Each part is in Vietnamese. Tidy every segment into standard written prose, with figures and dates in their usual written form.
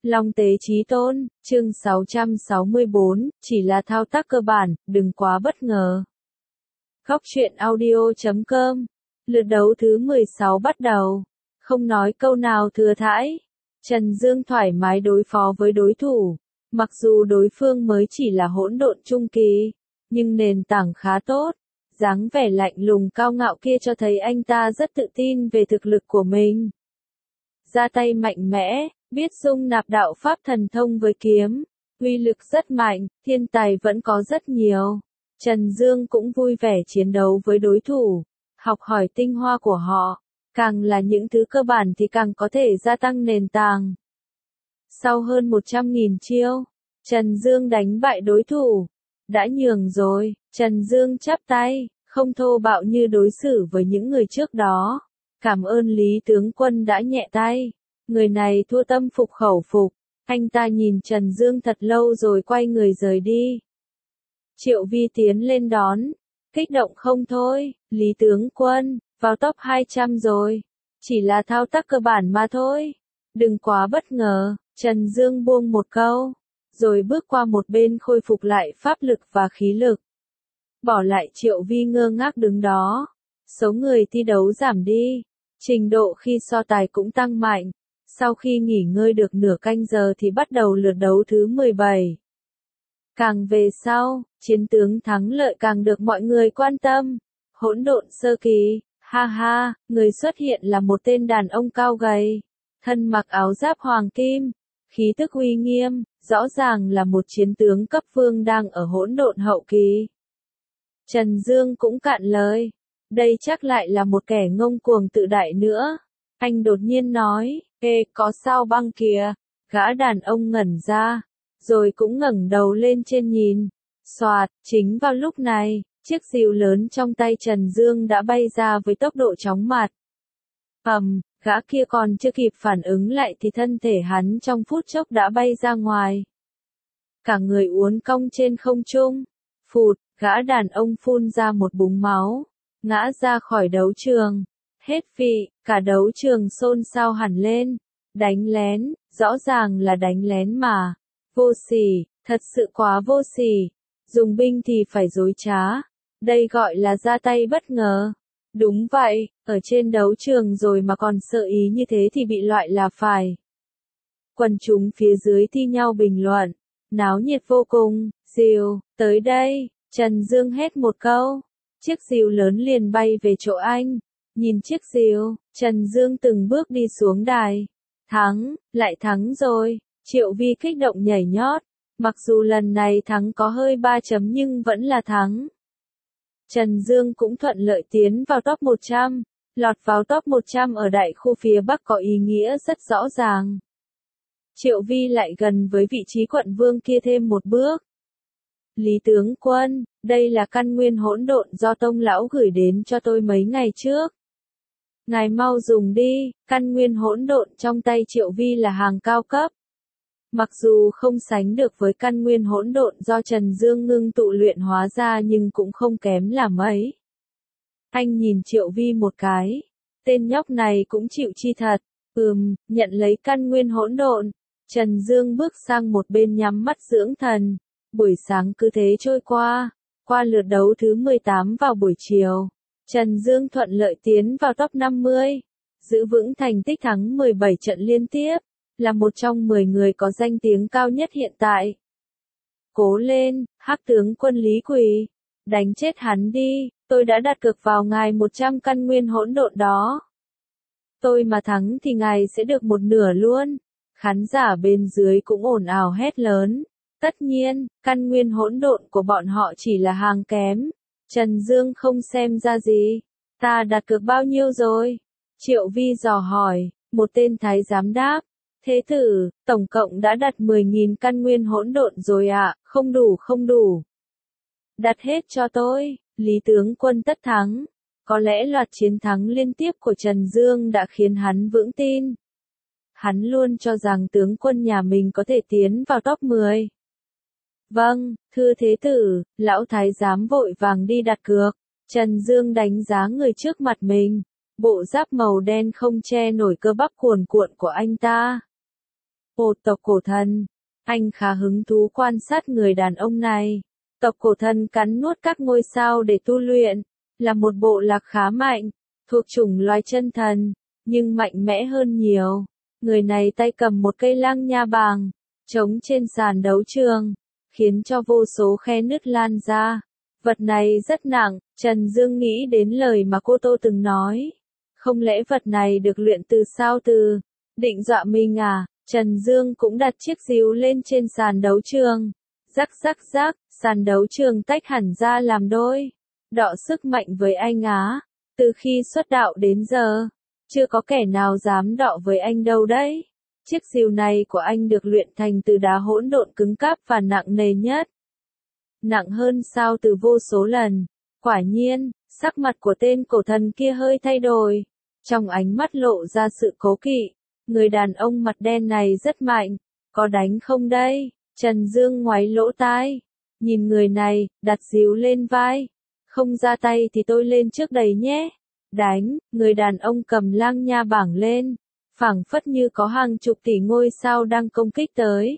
Long tế chí tôn, chương 664, chỉ là thao tác cơ bản, đừng quá bất ngờ. Góc truyện audio.com. Lượt đấu thứ 16 bắt đầu. Không nói câu nào thừa thãi. Trần Dương thoải mái đối phó với đối thủ. Mặc dù đối phương mới chỉ là hỗn độn trung kỳ, nhưng nền tảng khá tốt. Dáng vẻ lạnh lùng cao ngạo kia cho thấy anh ta rất tự tin về thực lực của mình. Ra tay mạnh mẽ, biết dung nạp đạo pháp thần thông với kiếm, uy lực rất mạnh, thiên tài vẫn có rất nhiều. Trần Dương cũng vui vẻ chiến đấu với đối thủ, học hỏi tinh hoa của họ, càng là những thứ cơ bản thì càng có thể gia tăng nền tảng. Sau hơn 100.000 chiêu, Trần Dương đánh bại đối thủ. Đã nhường rồi, Trần Dương chắp tay, không thô bạo như đối xử với những người trước đó. Cảm ơn Lý tướng quân đã nhẹ tay. Người này thua tâm phục khẩu phục. Anh ta nhìn Trần Dương thật lâu rồi quay người rời đi. Triệu Vi tiến lên đón. Kích động không thôi, Lý tướng quân, vào top 200 rồi. Chỉ là thao tác cơ bản mà thôi. Đừng quá bất ngờ, Trần Dương buông một câu. Rồi bước qua một bên khôi phục lại pháp lực và khí lực. Bỏ lại Triệu Vi ngơ ngác đứng đó. Số người thi đấu giảm đi. Trình độ khi so tài cũng tăng mạnh. Sau khi nghỉ ngơi được nửa canh giờ thì bắt đầu lượt đấu thứ 17. Càng về sau, chiến tướng thắng lợi càng được mọi người quan tâm. Hỗn độn sơ kỳ, ha ha, người xuất hiện là một tên đàn ông cao gầy. Thân mặc áo giáp hoàng kim, khí tức uy nghiêm, rõ ràng là một chiến tướng cấp vương đang ở hỗn độn hậu kỳ. Trần Dương cũng cạn lời. Đây chắc lại là một kẻ ngông cuồng tự đại nữa. Anh đột nhiên nói, ê, có sao băng kìa. Gã đàn ông ngẩn ra, rồi cũng ngẩng đầu lên trên nhìn. Xoạt, chính vào lúc này, chiếc rìu lớn trong tay Trần Dương đã bay ra với tốc độ chóng mặt. Gã kia còn chưa kịp phản ứng lại thì thân thể hắn trong phút chốc đã bay ra ngoài. Cả người uốn cong trên không trung. Phụt, gã đàn ông phun ra một búng máu. Ngã ra khỏi đấu trường. Hết vị, cả đấu trường xôn xao hẳn lên. Đánh lén, rõ ràng là đánh lén mà. Vô sỉ, thật sự quá vô sỉ. Dùng binh thì phải dối trá. Đây gọi là ra tay bất ngờ. Đúng vậy, ở trên đấu trường rồi mà còn sợ ý như thế thì bị loại là phải. Quần chúng phía dưới thi nhau bình luận. Náo nhiệt vô cùng. Rìu, tới đây, Trần Dương hét một câu. Chiếc rìu lớn liền bay về chỗ anh. Nhìn chiếc rìu, Trần Dương từng bước đi xuống đài. Thắng, lại thắng rồi. Triệu Vi kích động nhảy nhót. Mặc dù lần này thắng có hơi 3 chấm nhưng vẫn là thắng. Trần Dương cũng thuận lợi tiến vào top 100. Lọt vào top 100 ở đại khu phía Bắc có ý nghĩa rất rõ ràng. Triệu Vi lại gần với vị trí quận vương kia thêm một bước. Lý tướng quân, đây là căn nguyên hỗn độn do Tông lão gửi đến cho tôi mấy ngày trước. Ngài mau dùng đi, căn nguyên hỗn độn trong tay Triệu Vi là hàng cao cấp. Mặc dù không sánh được với căn nguyên hỗn độn do Trần Dương ngưng tụ luyện hóa ra nhưng cũng không kém là mấy. Anh nhìn Triệu Vi một cái. Tên nhóc này cũng chịu chi thật. Nhận lấy căn nguyên hỗn độn. Trần Dương bước sang một bên nhắm mắt dưỡng thần. Buổi sáng cứ thế trôi qua. Qua lượt đấu thứ 18 vào buổi chiều. Trần Dương thuận lợi tiến vào top 50. Giữ vững thành tích thắng 17 trận liên tiếp. Là một trong 10 người có danh tiếng cao nhất hiện tại. Cố lên, Hắc tướng quân Lý Quỳ. Đánh chết hắn đi, tôi đã đặt cược vào ngài 100 căn nguyên hỗn độn đó. Tôi mà thắng thì ngài sẽ được một nửa luôn. Khán giả bên dưới cũng ồn ào hét lớn. Tất nhiên, căn nguyên hỗn độn của bọn họ chỉ là hàng kém. Trần Dương không xem ra gì. Ta đặt cược bao nhiêu rồi? Triệu Vi dò hỏi, một tên thái giám đáp. Thế tử, tổng cộng đã đặt 10.000 căn nguyên hỗn độn rồi ạ, không đủ. Đặt hết cho tôi, Lý tướng quân tất thắng. Có lẽ loạt chiến thắng liên tiếp của Trần Dương đã khiến hắn vững tin. Hắn luôn cho rằng tướng quân nhà mình có thể tiến vào top 10. Vâng, thưa thế tử, lão thái giám vội vàng đi đặt cược. Trần Dương đánh giá người trước mặt mình. Bộ giáp màu đen không che nổi cơ bắp cuồn cuộn của anh ta. Ồ, tộc cổ thần. Anh khá hứng thú quan sát người đàn ông này. Tộc cổ thần cắn nuốt các ngôi sao để tu luyện, là một bộ lạc khá mạnh, thuộc chủng loài chân thần, nhưng mạnh mẽ hơn nhiều. Người này tay cầm một cây lang nha bàng, trống trên sàn đấu trường, khiến cho vô số khe nứt lan ra. Vật này rất nặng, Trần Dương nghĩ đến lời mà cô Tô từng nói. Không lẽ vật này được luyện từ sao từ? Định dọa mình à? Trần Dương cũng đặt chiếc dìu lên trên sàn đấu trường. Rắc rắc rắc, sàn đấu trường tách hẳn ra làm đôi. Đọ sức mạnh với anh á. Từ khi xuất đạo đến giờ, chưa có kẻ nào dám đọ với anh đâu đấy. Chiếc dìu này của anh được luyện thành từ đá hỗn độn cứng cáp và nặng nề nhất. Nặng hơn sao từ vô số lần. Quả nhiên, sắc mặt của tên cổ thần kia hơi thay đổi. Trong ánh mắt lộ ra sự cố kỵ. Người đàn ông mặt đen này rất mạnh. Có đánh không đây? Trần Dương ngoáy lỗ tai. Nhìn người này, đặt dìu lên vai. Không ra tay thì tôi lên trước đây nhé. Đánh, người đàn ông cầm lang nha bảng lên. Phảng phất như có hàng chục tỷ ngôi sao đang công kích tới.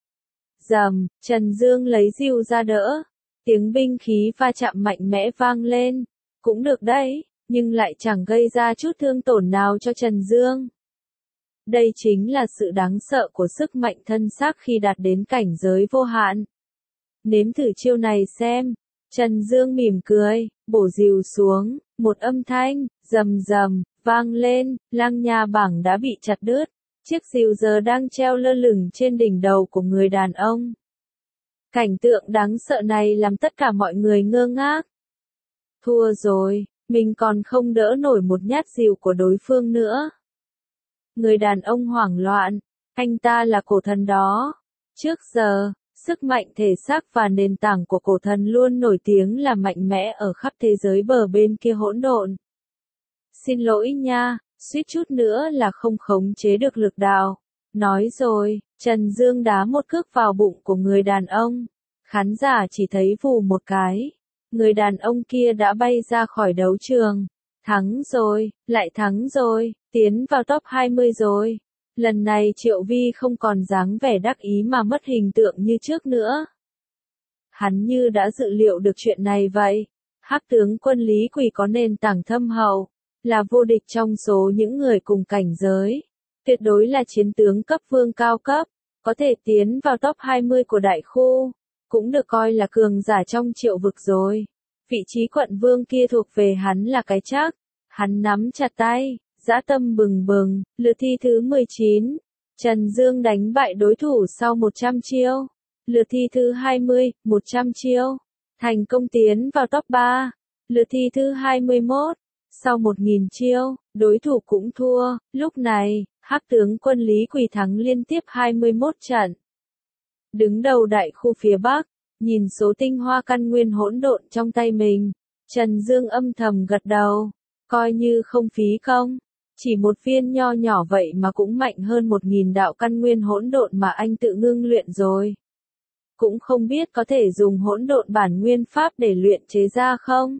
Rầm, Trần Dương lấy dìu ra đỡ. Tiếng binh khí va chạm mạnh mẽ vang lên. Cũng được đấy, nhưng lại chẳng gây ra chút thương tổn nào cho Trần Dương. Đây chính là sự đáng sợ của sức mạnh thân xác khi đạt đến cảnh giới vô hạn. Nếm thử chiêu này xem. Trần Dương mỉm cười, bổ dìu xuống, một âm thanh, rầm rầm, vang lên, lang nha bảng đã bị chặt đứt. Chiếc dìu giờ đang treo lơ lửng trên đỉnh đầu của người đàn ông. Cảnh tượng đáng sợ này làm tất cả mọi người ngơ ngác. Thua rồi, mình còn không đỡ nổi một nhát dìu của đối phương nữa. Người đàn ông hoảng loạn, anh ta là cổ thần đó. Trước giờ, sức mạnh thể xác và nền tảng của cổ thần luôn nổi tiếng là mạnh mẽ ở khắp thế giới bờ bên kia hỗn độn. Xin lỗi nha, suýt chút nữa là không khống chế được lực đạo. Nói rồi, Trần Dương đá một cước vào bụng của người đàn ông. Khán giả chỉ thấy vù một cái. Người đàn ông kia đã bay ra khỏi đấu trường. Thắng rồi, lại thắng rồi, tiến vào top 20 rồi. Lần này Triệu Vi không còn dáng vẻ đắc ý mà mất hình tượng như trước nữa. Hắn như đã dự liệu được chuyện này vậy. Hắc tướng quân Lý Quỳ có nền tảng thâm hậu, là vô địch trong số những người cùng cảnh giới. Tuyệt đối là chiến tướng cấp vương cao cấp, có thể tiến vào top 20 của đại khu. Cũng được coi là cường giả trong Triệu vực rồi. Vị trí quận vương kia thuộc về hắn là cái chắc. Hắn nắm chặt tay, dã tâm bừng bừng. Lượt thi thứ 19. Trần Dương đánh bại đối thủ sau 100 chiêu. Lượt thi thứ 20, 100 chiêu. Thành công tiến vào top 3. Lượt thi thứ 21. Sau 1000 chiêu, đối thủ cũng thua. Lúc này, Hắc tướng quân Lý Quỳ thắng liên tiếp 21 trận. Đứng đầu đại khu phía Bắc, nhìn số tinh hoa căn nguyên hỗn độn trong tay mình, Trần Dương âm thầm gật đầu, coi như không phí công. Chỉ một viên nho nhỏ vậy mà cũng mạnh hơn 1000 đạo căn nguyên hỗn độn mà anh tự ngưng luyện rồi. Cũng không biết có thể dùng hỗn độn bản nguyên pháp để luyện chế ra không?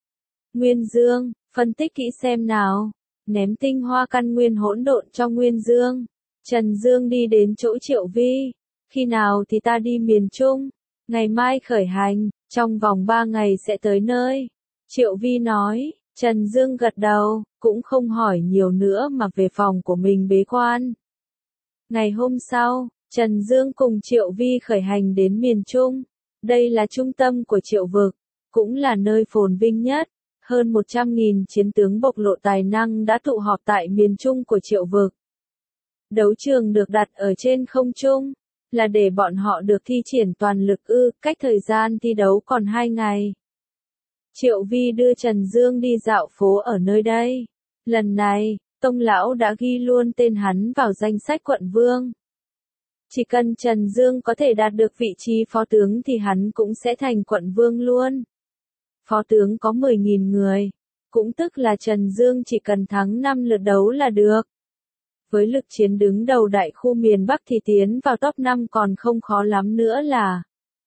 Nguyên Dương, phân tích kỹ xem nào. Ném tinh hoa căn nguyên hỗn độn cho Nguyên Dương. Trần Dương đi đến chỗ Triệu Vi. Khi nào thì ta đi miền Trung? Ngày mai khởi hành, trong vòng 3 ngày sẽ tới nơi. Triệu Vi nói. Trần Dương gật đầu, cũng không hỏi nhiều nữa mà về phòng của mình bế quan. Ngày hôm sau, Trần Dương cùng Triệu Vi khởi hành đến miền Trung. Đây là trung tâm của Triệu vực, cũng là nơi phồn vinh nhất. Hơn 100.000 chiến tướng bộc lộ tài năng đã tụ họp tại miền Trung của Triệu vực. Đấu trường được đặt ở trên không trung, là để bọn họ được thi triển toàn lực cách thời gian thi đấu còn 2 ngày. Triệu Vi đưa Trần Dương đi dạo phố ở nơi đây. Lần này, Tông lão đã ghi luôn tên hắn vào danh sách quận vương. Chỉ cần Trần Dương có thể đạt được vị trí phó tướng thì hắn cũng sẽ thành quận vương luôn. Phó tướng có 10.000 người, cũng tức là Trần Dương chỉ cần thắng 5 lượt đấu là được. Với lực chiến đứng đầu đại khu miền Bắc thì tiến vào top 5 còn không khó lắm nữa là.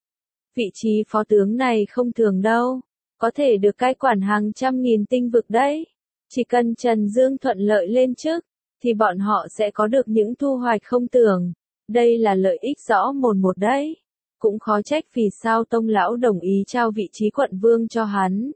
Vị trí phó tướng này không thường đâu, có thể được cai quản hàng trăm nghìn tinh vực đấy. Chỉ cần Trần Dương thuận lợi lên chức, thì bọn họ sẽ có được những thu hoạch không tưởng. Đây là lợi ích rõ mồn một đấy. Cũng khó trách vì sao Tông lão đồng ý trao vị trí quận vương cho hắn.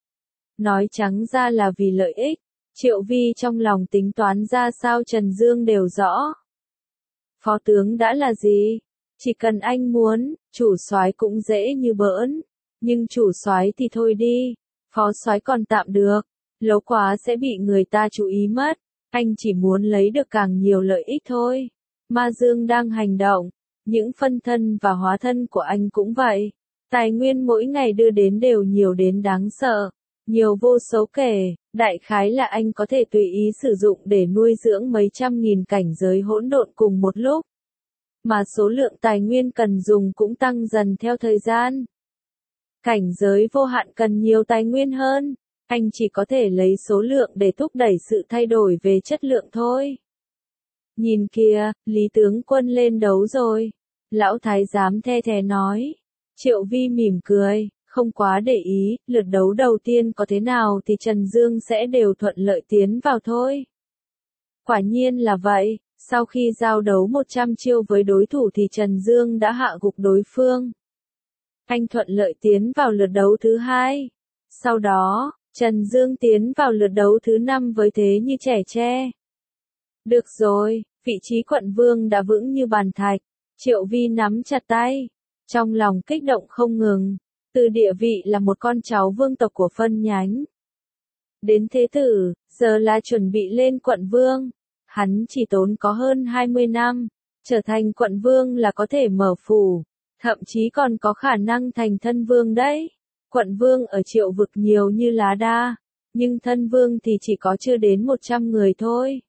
Nói trắng ra là vì lợi ích. Triệu Vi trong lòng tính toán ra sao Trần Dương đều rõ. Phó tướng đã là gì? Chỉ cần anh muốn, chủ soái cũng dễ như bỡn. Nhưng chủ soái thì thôi đi, phó soái còn tạm được, lâu quá sẽ bị người ta chú ý mất. Anh chỉ muốn lấy được càng nhiều lợi ích thôi. Ma Dương đang hành động, những phân thân và hóa thân của anh cũng vậy. Tài nguyên mỗi ngày đưa đến đều nhiều đến đáng sợ, nhiều vô số kể, đại khái là anh có thể tùy ý sử dụng để nuôi dưỡng mấy trăm nghìn cảnh giới hỗn độn cùng một lúc. Mà số lượng tài nguyên cần dùng cũng tăng dần theo thời gian. Cảnh giới vô hạn cần nhiều tài nguyên hơn, anh chỉ có thể lấy số lượng để thúc đẩy sự thay đổi về chất lượng thôi. Nhìn kìa, Lý tướng quân lên đấu rồi. Lão thái giám the thé nói. Triệu Vi mỉm cười, không quá để ý, lượt đấu đầu tiên có thế nào thì Trần Dương sẽ đều thuận lợi tiến vào thôi. Quả nhiên là vậy, sau khi giao đấu 100 chiêu với đối thủ thì Trần Dương đã hạ gục đối phương. Anh thuận lợi tiến vào lượt đấu thứ 2. Sau đó, Trần Dương tiến vào lượt đấu thứ 5 với thế như trẻ tre. Được rồi, vị trí quận vương đã vững như bàn thạch. Triệu Vi nắm chặt tay, trong lòng kích động không ngừng. Từ địa vị là một con cháu vương tộc của phân nhánh đến thế tử, giờ là chuẩn bị lên quận vương. Hắn chỉ tốn có hơn 20 năm, trở thành quận vương là có thể mở phủ, thậm chí còn có khả năng thành thân vương đấy. Quận vương ở Triệu vực nhiều như lá đa, nhưng thân vương thì chỉ có chưa đến 100 người thôi.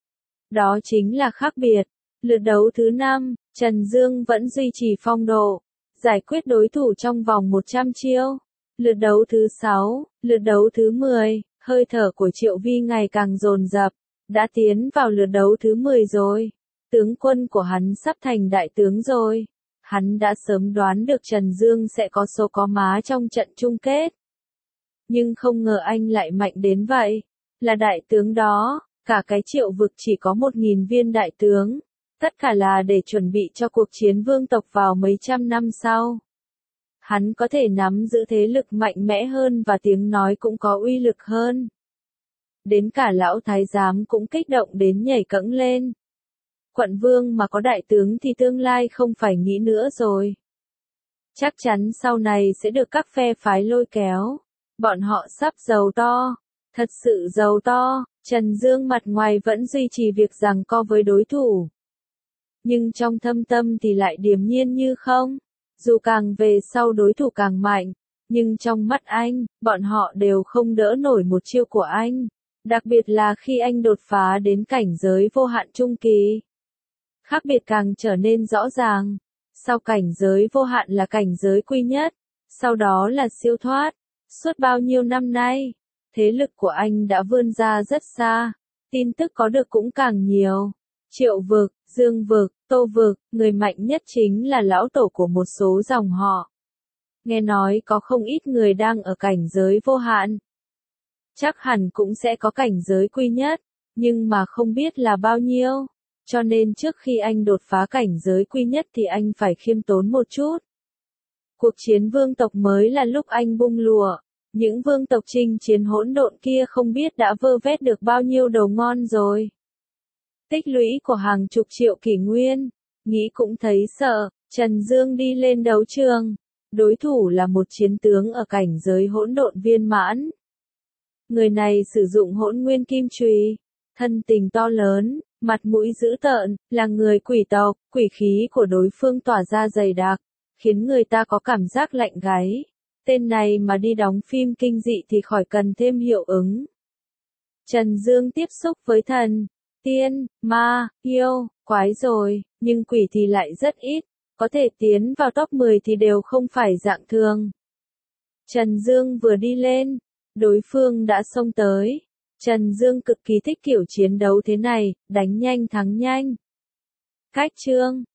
Đó chính là khác biệt. Lượt đấu thứ 5, Trần Dương vẫn duy trì phong độ, giải quyết đối thủ trong vòng 100 chiêu. Lượt đấu thứ 6, lượt đấu thứ 10, hơi thở của Triệu Vi ngày càng dồn dập, đã tiến vào lượt đấu thứ 10 rồi. Tướng quân của hắn sắp thành đại tướng rồi. Hắn đã sớm đoán được Trần Dương sẽ có số có má trong trận chung kết. Nhưng không ngờ anh lại mạnh đến vậy. Là đại tướng đó, cả cái Triệu vực chỉ có 1.000 viên đại tướng. Tất cả là để chuẩn bị cho cuộc chiến vương tộc vào mấy trăm năm sau. Hắn có thể nắm giữ thế lực mạnh mẽ hơn và tiếng nói cũng có uy lực hơn. Đến cả lão thái giám cũng kích động đến nhảy cẫng lên. Quận vương mà có đại tướng thì tương lai không phải nghĩ nữa rồi. Chắc chắn sau này sẽ được các phe phái lôi kéo. Bọn họ sắp giàu to. Thật sự giàu to. Trần Dương mặt ngoài vẫn duy trì việc giằng co với đối thủ. Nhưng trong thâm tâm thì lại điềm nhiên như không. Dù càng về sau đối thủ càng mạnh, nhưng trong mắt anh, bọn họ đều không đỡ nổi một chiêu của anh. Đặc biệt là khi anh đột phá đến cảnh giới vô hạn trung kỳ. Khác biệt càng trở nên rõ ràng. Sau cảnh giới vô hạn là cảnh giới quy nhất, sau đó là siêu thoát. Suốt bao nhiêu năm nay, thế lực của anh đã vươn ra rất xa, tin tức có được cũng càng nhiều. Triệu vực, Dương vực, Tô vực, người mạnh nhất chính là lão tổ của một số dòng họ. Nghe nói có không ít người đang ở cảnh giới vô hạn. Chắc hẳn cũng sẽ có cảnh giới quy nhất, nhưng mà không biết là bao nhiêu. Cho nên trước khi anh đột phá cảnh giới quy nhất thì anh phải khiêm tốn một chút. Cuộc chiến vương tộc mới là lúc anh bung lùa. Những vương tộc chinh chiến hỗn độn kia không biết đã vơ vét được bao nhiêu đồ ngon rồi. Tích lũy của hàng chục triệu kỷ nguyên. Nghĩ cũng thấy sợ. Trần Dương đi lên đấu trường. Đối thủ là một chiến tướng ở cảnh giới hỗn độn viên mãn. Người này sử dụng hỗn nguyên kim chùy, thân tình to lớn, mặt mũi dữ tợn, là người quỷ tộc, quỷ khí của đối phương tỏa ra dày đặc, khiến người ta có cảm giác lạnh gáy. Tên này mà đi đóng phim kinh dị thì khỏi cần thêm hiệu ứng. Trần Dương tiếp xúc với thần, tiên, ma, yêu, quái rồi, nhưng quỷ thì lại rất ít, có thể tiến vào top 10 thì đều không phải dạng thường. Trần Dương vừa đi lên, đối phương đã xông tới. Trần Dương cực kỳ thích kiểu chiến đấu thế này, đánh nhanh thắng nhanh. Cách chương